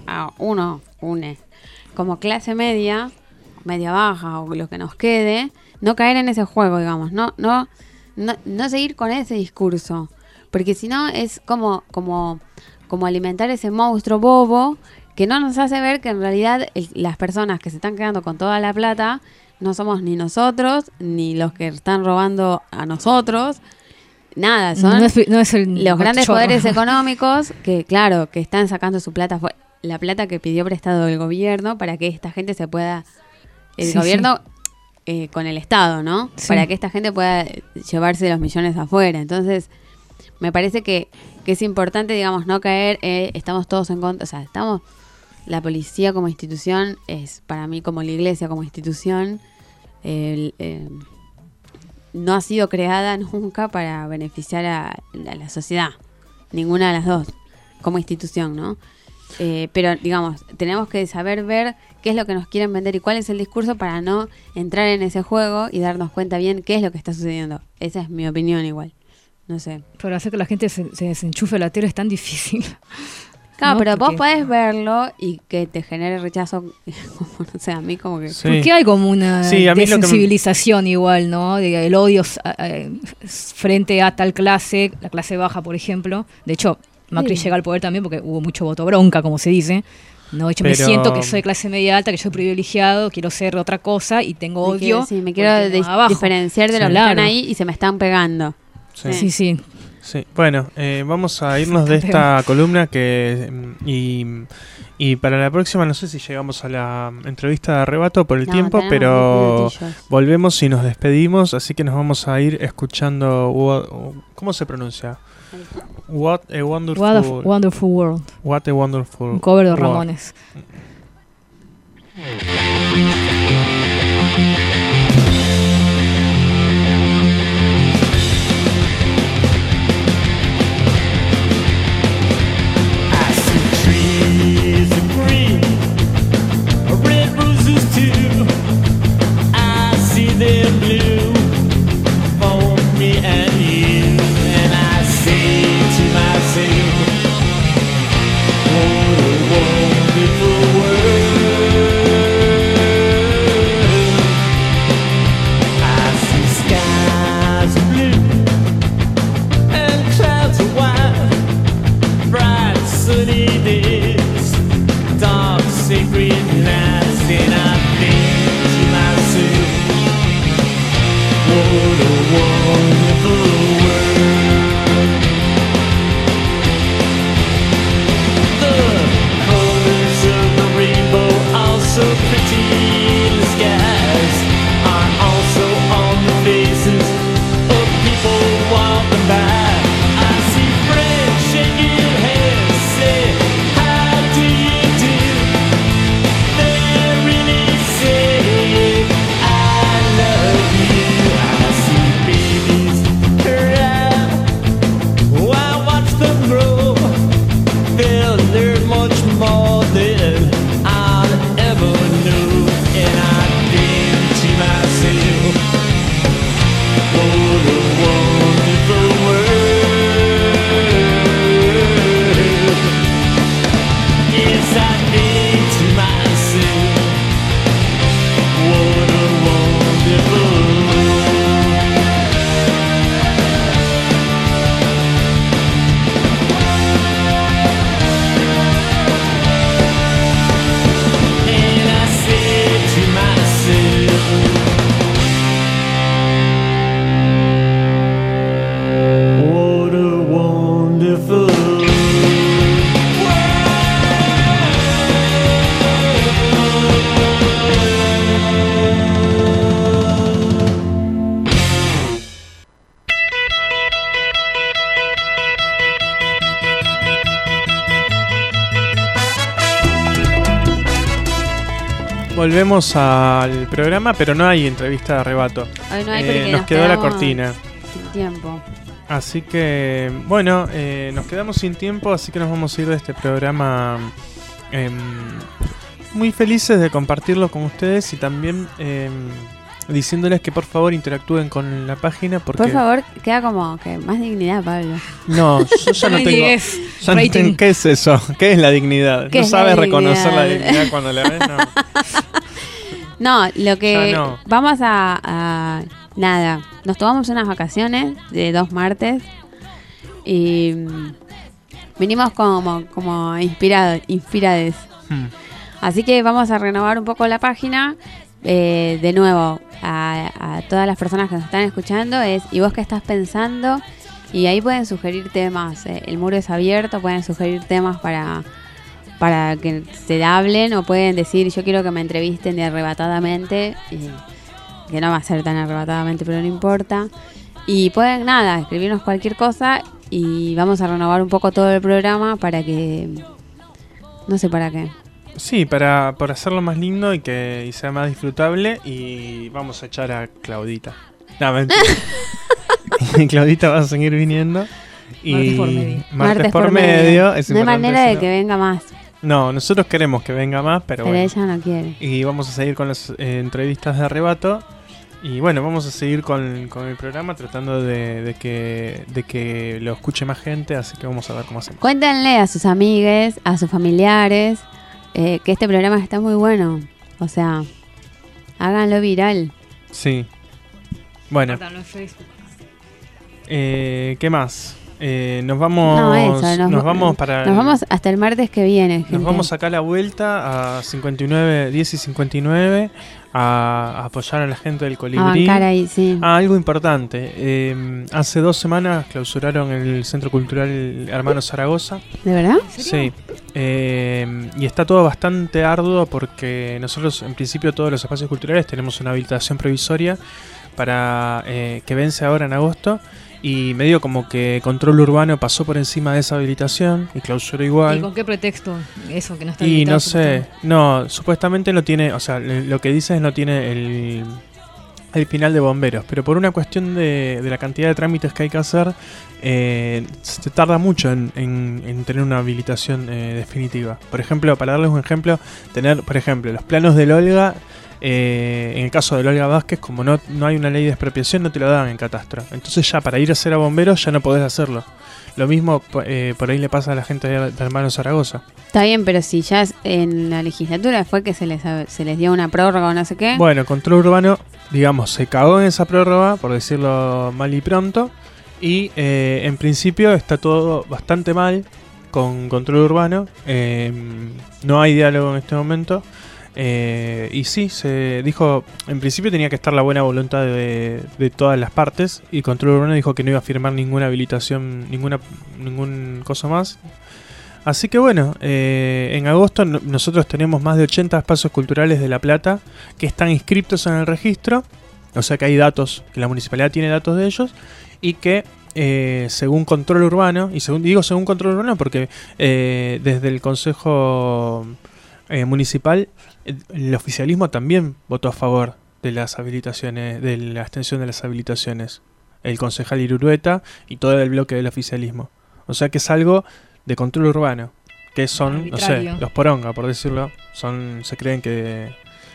como clase media baja o lo que nos quede, no caer en ese juego, digamos, no seguir con ese discurso, porque si no es como alimentar ese monstruo bobo que no nos hace ver que en realidad las personas que se están quedando con toda la plata no somos ni nosotros, ni los que están robando a nosotros. Nada, son los grandes poderes económicos que, claro, que están sacando su plata, la plata que pidió prestado el gobierno para que esta gente se pueda... El gobierno con el Estado, ¿no? Sí. Para que esta gente pueda llevarse los millones afuera. Entonces, me parece que es importante, digamos, no caer... estamos todos en contra... O sea, la policía como institución es, para mí, como la iglesia como institución, no ha sido creada nunca para beneficiar a la sociedad. Ninguna de las dos, como institución, ¿no? Pero, digamos, tenemos que saber ver qué es lo que nos quieren vender y cuál es el discurso para no entrar en ese juego y darnos cuenta bien qué es lo que está sucediendo. Esa es mi opinión igual. No sé. Pero hacer que la gente se desenchufe la tela es tan difícil. Claro, no, pero vos podés verlo y que te genere rechazo, como, no sé, a mí como que... Sí. Porque hay como una desensibilización igual, ¿no? El odio frente a tal clase, la clase baja, por ejemplo. De hecho, Macri llega al poder también porque hubo mucho voto bronca, como se dice. No, de hecho, me siento que soy clase media alta, que soy privilegiado, quiero ser otra cosa y tengo odio. Me quiero diferenciar de los que están ahí y se me están pegando. Sí. Sí, bueno, vamos a irnos de esta columna y para la próxima no sé si llegamos a la entrevista de Arrebato por el tiempo, pero volvemos y nos despedimos, así que nos vamos a ir escuchando, ¿cómo se pronuncia? What a Wonderful World. What a Wonderful Un cover de world. Ramones. Volvemos al programa, pero no hay entrevista de Arrebato. Hoy no hay porque nos quedó la cortina. Sin tiempo. Así que, bueno, nos quedamos sin tiempo, así que nos vamos a ir de este programa muy felices de compartirlo con ustedes y también diciéndoles que por favor interactúen con la página porque... Por favor, queda como que más dignidad, Pablo. No, yo ya no tengo... Ya no tengo ¿qué es eso? ¿Qué es la dignidad? ¿No sabes reconocer la dignidad cuando la ves? No. No, lo que no. Vamos a nada, nos tomamos unas vacaciones de 2 martes y vinimos como inspirades. Así que vamos a renovar un poco la página. De nuevo, a todas las personas que nos están escuchando ¿y vos qué estás pensando? Y ahí pueden sugerir temas, el muro es abierto, pueden sugerir temas para que se hablen o pueden decir yo quiero que me entrevisten de arrebatadamente, que no va a ser tan arrebatadamente pero no importa, y pueden escribirnos cualquier cosa y vamos a renovar un poco todo el programa para que no sé para qué. Sí, para hacerlo más lindo y que sea más disfrutable, y vamos a echar a Claudita. No, mentira. Claudita va a seguir viniendo. Y martes por medio. No hay manera de que venga más. No, nosotros queremos que venga más, pero bueno. Ella no quiere. Y vamos a seguir con las entrevistas de Arrebato. Y bueno, vamos a seguir con el programa tratando de que lo escuche más gente. Así que vamos a ver cómo hacemos. Cuéntenle a sus amigues, a sus familiares, que este programa está muy bueno. O sea, háganlo viral. Sí. Bueno. En Facebook. ¿Qué más? Nos vamos hasta el martes que viene, gente. Nos vamos acá a la vuelta a 59, 10 y 59 a apoyar a la gente del Colibrí. A bancar ahí, sí. Algo importante. Hace 2 semanas clausuraron el Centro Cultural Hermano Zaragoza. ¿De verdad? Sí. Y está todo bastante arduo porque nosotros, en principio, todos los espacios culturales tenemos una habilitación provisoria para que vence ahora en agosto. Y medio como que Control Urbano pasó por encima de esa habilitación y clausuró igual. ¿Y con qué pretexto eso que no está habilitado? Y no sé, no, supuestamente no tiene, o sea, lo que dice es no tiene el final de bomberos, pero por una cuestión de la cantidad de trámites que hay que hacer, se tarda mucho en tener una habilitación definitiva. Por ejemplo, para darles un ejemplo, tener, por ejemplo, los planos del Olga. En el caso de Olga Vázquez, como no hay una ley de expropiación, no te lo dan en catastro. Entonces ya para ir a hacer a bomberos ya no podés hacerlo. Lo mismo por ahí le pasa a la gente de Hermano Zaragoza. Está bien, pero si ya en la legislatura fue que se les dio una prórroga o no sé qué. Bueno, Control Urbano, digamos, se cagó en esa prórroga, por decirlo mal y pronto. Y en principio está todo bastante mal con Control Urbano. No hay diálogo en este momento. Y sí, se dijo, en principio tenía que estar la buena voluntad de todas las partes, y Control Urbano dijo que no iba a firmar ninguna habilitación, ningún cosa más. Así que bueno, en agosto nosotros tenemos más de 80 espacios culturales de La Plata que están inscriptos en el registro, o sea que hay datos, que la municipalidad tiene datos de ellos, y que según Control Urbano, y según Control Urbano porque desde el Consejo Municipal, el oficialismo también votó a favor de las habilitaciones, de la extensión de las habilitaciones, el concejal Irurueta y todo el bloque del oficialismo. O sea que es algo de Control Urbano, que son, arbitrario. No sé, los poronga, por decirlo, se creen que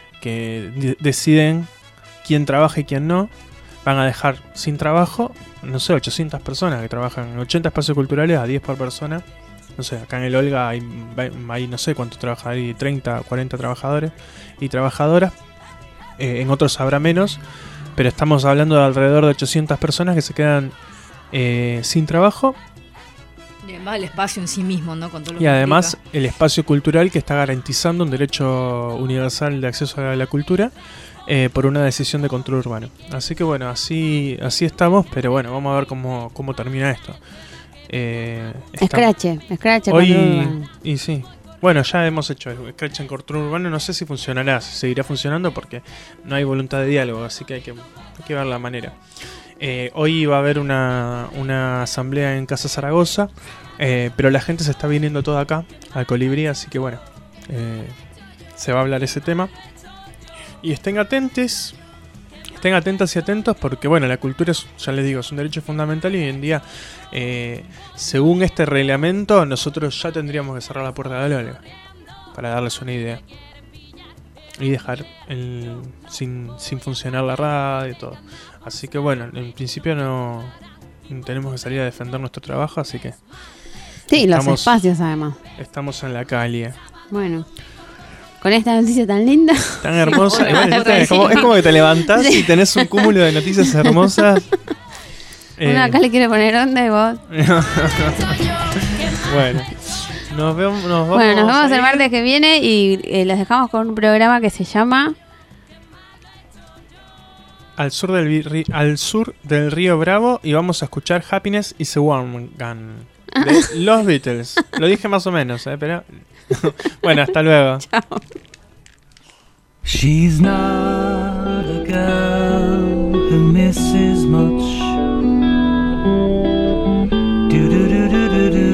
deciden quién trabaja y quién no. Van a dejar sin trabajo, no sé, 800 personas que trabajan en 80 espacios culturales a 10 por persona. No sé, acá en el Olga hay no sé cuántos trabajadores, hay 30, 40 trabajadores y trabajadoras. En otros habrá menos, pero estamos hablando de alrededor de 800 personas que se quedan sin trabajo. Y además el espacio en sí mismo, ¿no? Con todo lo y además el espacio cultural que está garantizando un derecho universal de acceso a la cultura por una decisión de Control Urbano. Así que bueno, así estamos, pero bueno, vamos a ver cómo termina esto. Scratch hoy y sí, bueno, ya hemos hecho Scratch en Control Urbano, no sé si funcionará, si seguirá funcionando porque no hay voluntad de diálogo, así que hay que ver la manera. Hoy va a haber una asamblea en Casa Zaragoza, pero la gente se está viniendo toda acá al Colibrí, así que bueno, se va a hablar ese tema y estén atentas y atentos porque bueno, la cultura ya les digo, es un derecho fundamental y hoy en día, según este reglamento, nosotros ya tendríamos que cerrar la puerta de la Olga, para darles una idea, y dejar sin funcionar la radio y todo. Así que bueno, en principio no tenemos que salir a defender nuestro trabajo, así que sí, los espacios además. Estamos en la calle. Bueno, con esta noticia tan linda, tan hermosa. Es como que te levantás y tenés un cúmulo de noticias hermosas. Uno acá le quiere poner onda y vos. Bueno, nos vemos el martes que viene y los dejamos con un programa que se llama Al sur del río Bravo, y vamos a escuchar Happiness is a Warm Gun de los Beatles. Lo dije más o menos, pero bueno, hasta luego. Chao. She's not a girl who misses much. Do do do do do do.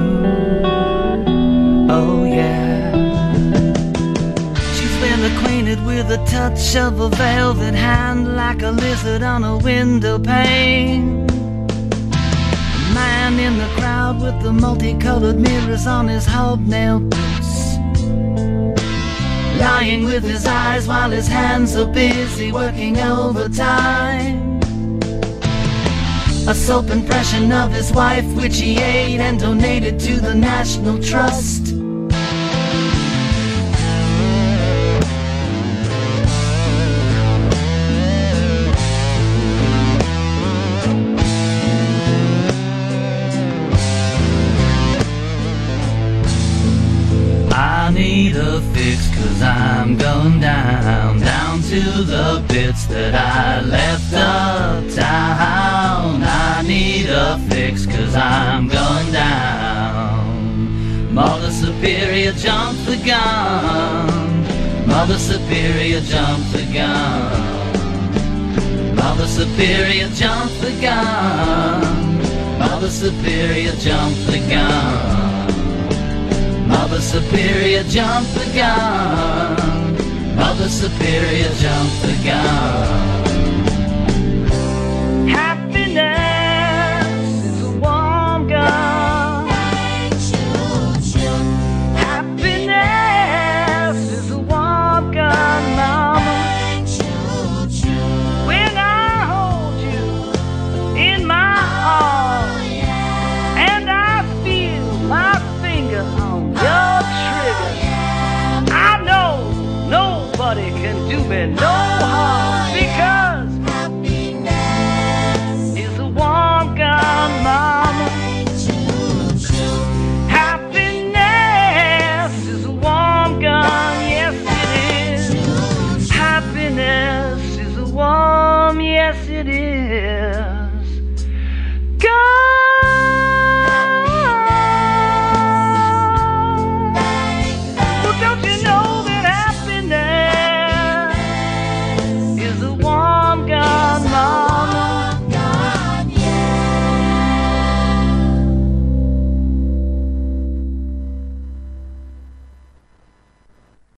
Oh yeah. She's been acquainted with the touch of a velvet hand, like a lizard on a window pane. A man in the crowd with the multicolored mirrors on his hobnail boots, lying with his eyes while his hands are busy working overtime. A soap impression of his wife, which he ate and donated to the National Trust. need a fix, 'cause I'm going down, down to the pits that I left uptown. I need a fix, 'cause I'm going down. Mother Superior, jump the gun. Mother Superior, jump the gun. Mother Superior, jump the gun. Mother Superior, jump the gun. Mother Superior, jump the gun. Mother Superior, jump the gun.